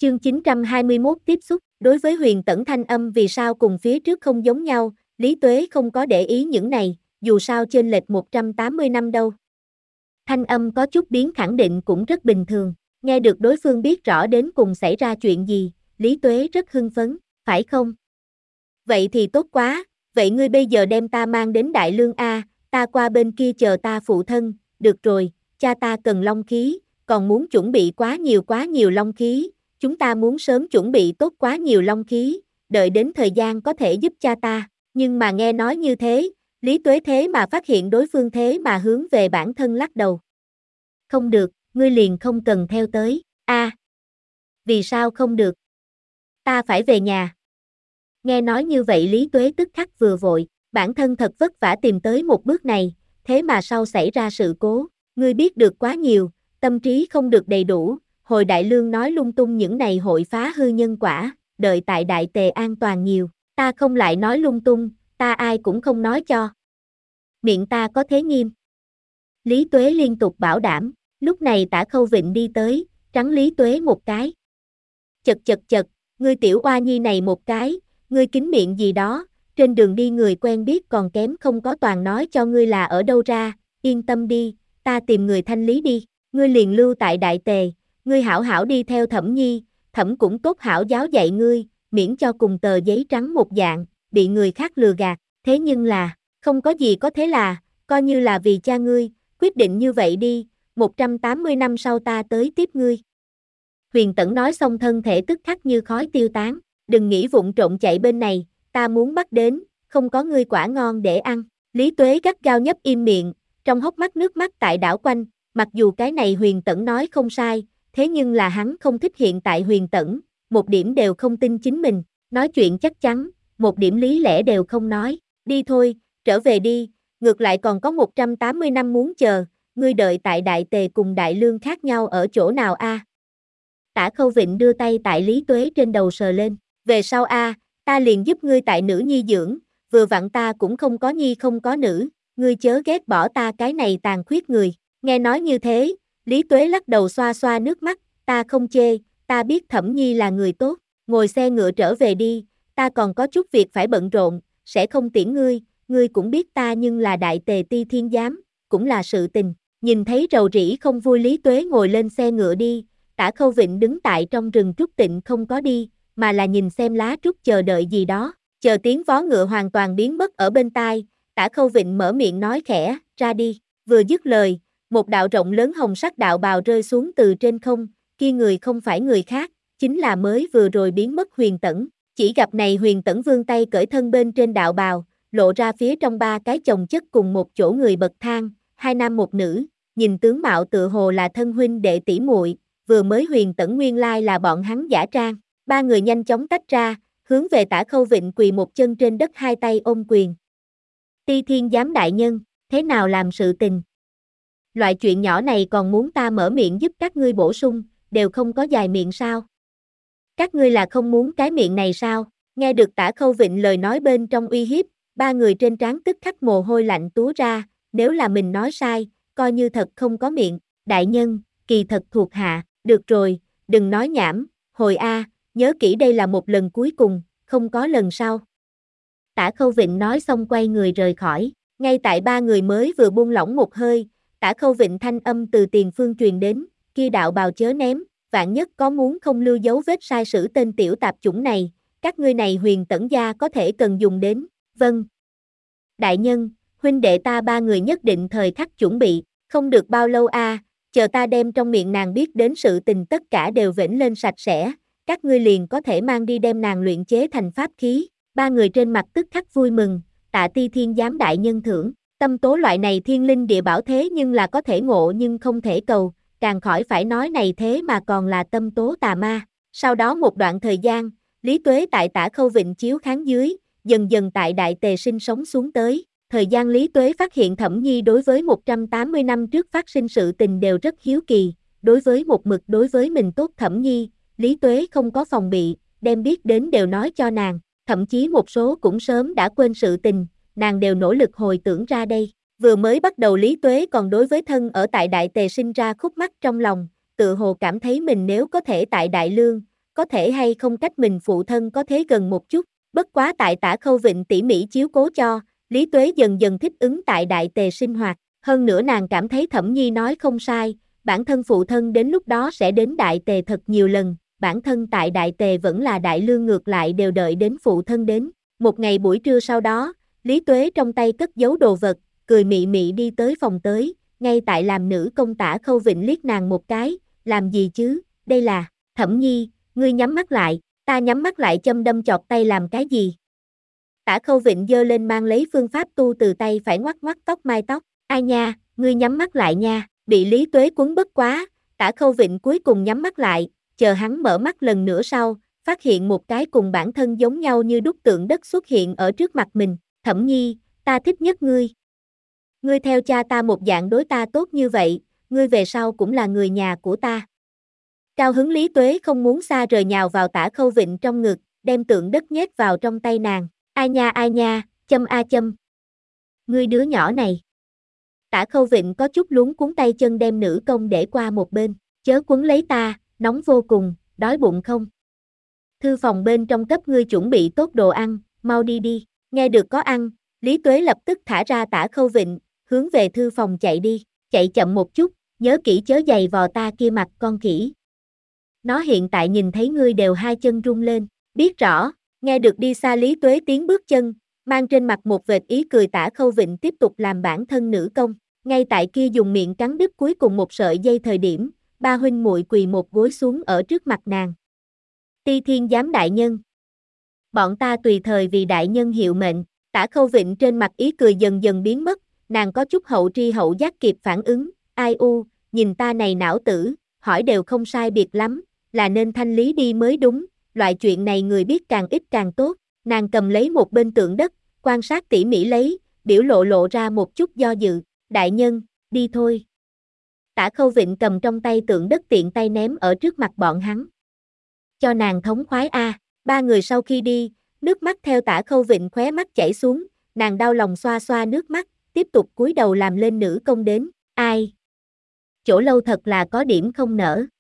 Chương 921 tiếp xúc, đối với Huyền Tẫn thanh âm vì sao cùng phía trước không giống nhau, Lý Tuế không có để ý những này, dù sao chênh lệch 180 năm đâu. Thanh âm có chút biến khẳng định cũng rất bình thường, nghe được đối phương biết rõ đến cùng xảy ra chuyện gì, Lý Tuế rất hưng phấn, phải không? Vậy thì tốt quá, vậy ngươi bây giờ đem ta mang đến Đại Lương A, ta qua bên kia chờ ta phụ thân, được rồi, cha ta cần long khí, còn muốn chuẩn bị quá nhiều long khí, chúng ta muốn sớm chuẩn bị tốt quá nhiều long khí, đợi đến thời gian có thể giúp cha ta, nhưng mà nghe nói như thế, Lý Tuế thế mà phát hiện đối phương thế mà hướng về bản thân lắc đầu. Không được, ngươi liền không cần theo tới, vì sao không được? Ta phải về nhà. Nghe nói như vậy Lý Tuế tức khắc vừa vội, bản thân thật vất vả tìm tới một bước này, thế mà sau xảy ra sự cố, ngươi biết được quá nhiều, tâm trí không được đầy đủ, hồi Đại Lương nói lung tung những này hội phá hư nhân quả, đợi tại Đại Tề an toàn nhiều, ta không lại nói lung tung, ta ai cũng không nói cho. Miệng ta có thế nghiêm. Lý Tuế liên tục bảo đảm, lúc này Tả Khâu Vịnh đi tới, trắng Lý Tuế một cái. Chật, ngươi tiểu oa nhi này một cái, ngươi kín miệng gì đó, trên đường đi người quen biết còn kém không có toàn nói cho ngươi là ở đâu ra, yên tâm đi, ta tìm người thanh lý đi, ngươi liền lưu tại Đại Tề, ngươi hảo hảo đi theo Thẩm Nhi, Thẩm cũng tốt hảo giáo dạy ngươi, miễn cho cùng tờ giấy trắng một dạng, bị người khác lừa gạt, thế nhưng là, không có gì có thế là, coi như là vì cha ngươi, quyết định như vậy đi, 180 năm sau ta tới tiếp ngươi. Huyền Tẫn nói xong thân thể tức khắc như khói tiêu tán, đừng nghĩ vụng trộn chạy bên này, ta muốn bắt đến, không có ngươi quả ngon để ăn. Lý Tuế gắt gao nhấp im miệng, trong hốc mắt nước mắt tại đảo quanh, mặc dù cái này Huyền Tẫn nói không sai, thế nhưng là hắn không thích hiện tại Huyền Tẫn, một điểm đều không tin chính mình, nói chuyện chắc chắn, một điểm lý lẽ đều không nói, đi thôi, trở về đi, ngược lại còn có 180 năm muốn chờ, ngươi đợi tại Đại Tề cùng Đại Lương khác nhau ở chỗ nào a? Tả Khâu Vịnh đưa tay tại Lý Tuế trên đầu sờ lên, về sau ta liền giúp ngươi tại nữ nhi dưỡng, vừa vặn ta cũng không có nhi không có nữ, ngươi chớ ghét bỏ ta cái này tàn khuyết người, nghe nói như thế, Lý Tuế lắc đầu xoa xoa nước mắt, ta không chê, ta biết Thẩm Nhi là người tốt, ngồi xe ngựa trở về đi, ta còn có chút việc phải bận rộn, sẽ không tiễn ngươi cũng biết ta nhưng là Đại Tề Ti Thiên Giám, cũng là sự tình, nhìn thấy rầu rĩ không vui Lý Tuế ngồi lên xe ngựa đi. Tả Khâu Vịnh đứng tại trong rừng trúc tịnh không có đi, mà là nhìn xem lá trúc chờ đợi gì đó, chờ tiếng vó ngựa hoàn toàn biến mất ở bên tai, Tả Khâu Vịnh mở miệng nói khẽ, ra đi, vừa dứt lời, một đạo rộng lớn hồng sắc đạo bào rơi xuống từ trên không, kia người không phải người khác, chính là mới vừa rồi biến mất Huyền Tẫn, chỉ gặp này Huyền Tẫn vươn tay cởi thân bên trên đạo bào, lộ ra phía trong ba cái chồng chất cùng một chỗ người bậc thang, hai nam một nữ, nhìn tướng mạo tựa hồ là thân huynh đệ tỷ muội. Vừa mới Huyền Tẫn nguyên lai là bọn hắn giả trang, ba người nhanh chóng tách ra, hướng về Tả Khâu Vịnh quỳ một chân trên đất hai tay ôm quyền. Ti Thiên Giám đại nhân, thế nào làm sự tình? Loại chuyện nhỏ này còn muốn ta mở miệng giúp các ngươi bổ sung, đều không có dài miệng sao? Các ngươi là không muốn cái miệng này sao? Nghe được Tả Khâu Vịnh lời nói bên trong uy hiếp, ba người trên trán tức khắc mồ hôi lạnh túa ra, nếu là mình nói sai, coi như thật không có miệng, đại nhân, kỳ thật thuộc hạ. Được rồi, đừng nói nhảm, hồi nhớ kỹ đây là một lần cuối cùng, không có lần sau. Tả Khâu Vịnh nói xong quay người rời khỏi, ngay tại ba người mới vừa buông lỏng một hơi, Tả Khâu Vịnh thanh âm từ tiền phương truyền đến, kia đạo bào chớ ném, vạn nhất có muốn không lưu dấu vết sai sử tên tiểu tạp chủng này, các ngươi này Huyền Tẫn gia có thể cần dùng đến, vâng. Đại nhân, huynh đệ ta ba người nhất định thời khắc chuẩn bị, không được bao lâu chờ ta đem trong miệng nàng biết đến sự tình tất cả đều vểnh lên sạch sẽ, các ngươi liền có thể mang đi đem nàng luyện chế thành pháp khí, ba người trên mặt tức khắc vui mừng, tạ Ti Thiên Giám đại nhân thưởng, tâm tố loại này thiên linh địa bảo thế nhưng là có thể ngộ nhưng không thể cầu, càng khỏi phải nói này thế mà còn là tâm tố tà ma, sau đó một đoạn thời gian, Lý Tuế tại Tả Khâu Vịnh chiếu kháng dưới, dần dần tại Đại Tề sinh sống xuống tới. Thời gian Lý Tuế phát hiện Thẩm Nhi đối với 180 năm trước phát sinh sự tình đều rất hiếu kỳ, đối với một mực đối với mình tốt Thẩm Nhi, Lý Tuế không có phòng bị, đem biết đến đều nói cho nàng, thậm chí một số cũng sớm đã quên sự tình, nàng đều nỗ lực hồi tưởng ra đây. Vừa mới bắt đầu Lý Tuế còn đối với thân ở tại Đại Tề sinh ra khúc mắc trong lòng, tự hồ cảm thấy mình nếu có thể tại Đại Lương, có thể hay không cách mình phụ thân có thế gần một chút, bất quá tại Tả Khâu Vịnh tỉ mỉ chiếu cố cho, Lý Tuế dần dần thích ứng tại Đại Tề sinh hoạt, hơn nữa nàng cảm thấy Thẩm Nhi nói không sai, bản thân phụ thân đến lúc đó sẽ đến Đại Tề thật nhiều lần, bản thân tại Đại Tề vẫn là đại lương ngược lại đều đợi đến phụ thân đến. Một ngày buổi trưa sau đó, Lý Tuế trong tay cất giấu đồ vật, cười mị mị đi tới phòng tới, ngay tại làm nữ công Tả Khâu Vịnh liếc nàng một cái, làm gì chứ, đây là, Thẩm Nhi, ngươi nhắm mắt lại, ta nhắm mắt lại châm đâm chọt tay làm cái gì? Tả Khâu Vịnh giơ lên mang lấy phương pháp tu từ tay phải ngoắc ngoắc tóc mai tóc, ai nha, ngươi nhắm mắt lại nha, bị Lý Tuế quấn bất quá, Tả Khâu Vịnh cuối cùng nhắm mắt lại, chờ hắn mở mắt lần nữa sau, phát hiện một cái cùng bản thân giống nhau như đúc tượng đất xuất hiện ở trước mặt mình, Thẩm Nhi, ta thích nhất ngươi. Ngươi theo cha ta một dạng đối ta tốt như vậy, ngươi về sau cũng là người nhà của ta. Cao hứng Lý Tuế không muốn xa rời nhào vào Tả Khâu Vịnh trong ngực, đem tượng đất nhét vào trong tay nàng, ai nha, châm a châm. Ngươi đứa nhỏ này. Tả Khâu Vịnh có chút luống cuống tay chân đem nữ công để qua một bên, chớ quấn lấy ta, nóng vô cùng, đói bụng không? Thư phòng bên trong cấp ngươi chuẩn bị tốt đồ ăn, mau đi đi, nghe được có ăn, Lý Tuế lập tức thả ra Tả Khâu Vịnh, hướng về thư phòng chạy đi, chạy chậm một chút, nhớ kỹ chớ giày vò ta kia mặt con khỉ. Nó hiện tại nhìn thấy ngươi đều hai chân rung lên, biết rõ, nghe được đi xa Lý Tuế tiếng bước chân, mang trên mặt một vệt ý cười Tả Khâu Vịnh tiếp tục làm bản thân nữ công, ngay tại kia dùng miệng cắn đứt cuối cùng một sợi dây thời điểm, ba huynh muội quỳ một gối xuống ở trước mặt nàng. Ti Thiên giám đại nhân. Bọn ta tùy thời vì đại nhân hiệu mệnh, Tả Khâu Vịnh trên mặt ý cười dần dần biến mất, nàng có chút hậu tri hậu giác kịp phản ứng, ai u, nhìn ta này não tử, hỏi đều không sai biệt lắm, là nên thanh lý đi mới đúng, loại chuyện này người biết càng ít càng tốt, nàng cầm lấy một bên tượng đất, quan sát tỉ mỉ lấy, biểu lộ ra một chút do dự, đại nhân, đi thôi. Tả Khâu Vịnh cầm trong tay tượng đất tiện tay ném ở trước mặt bọn hắn. Cho nàng thống khoái a. Ba người sau khi đi, nước mắt theo Tả Khâu Vịnh khóe mắt chảy xuống, nàng đau lòng xoa xoa nước mắt, tiếp tục cúi đầu làm lên nữ công đến, ai? Chỗ lâu thật là có điểm không nở.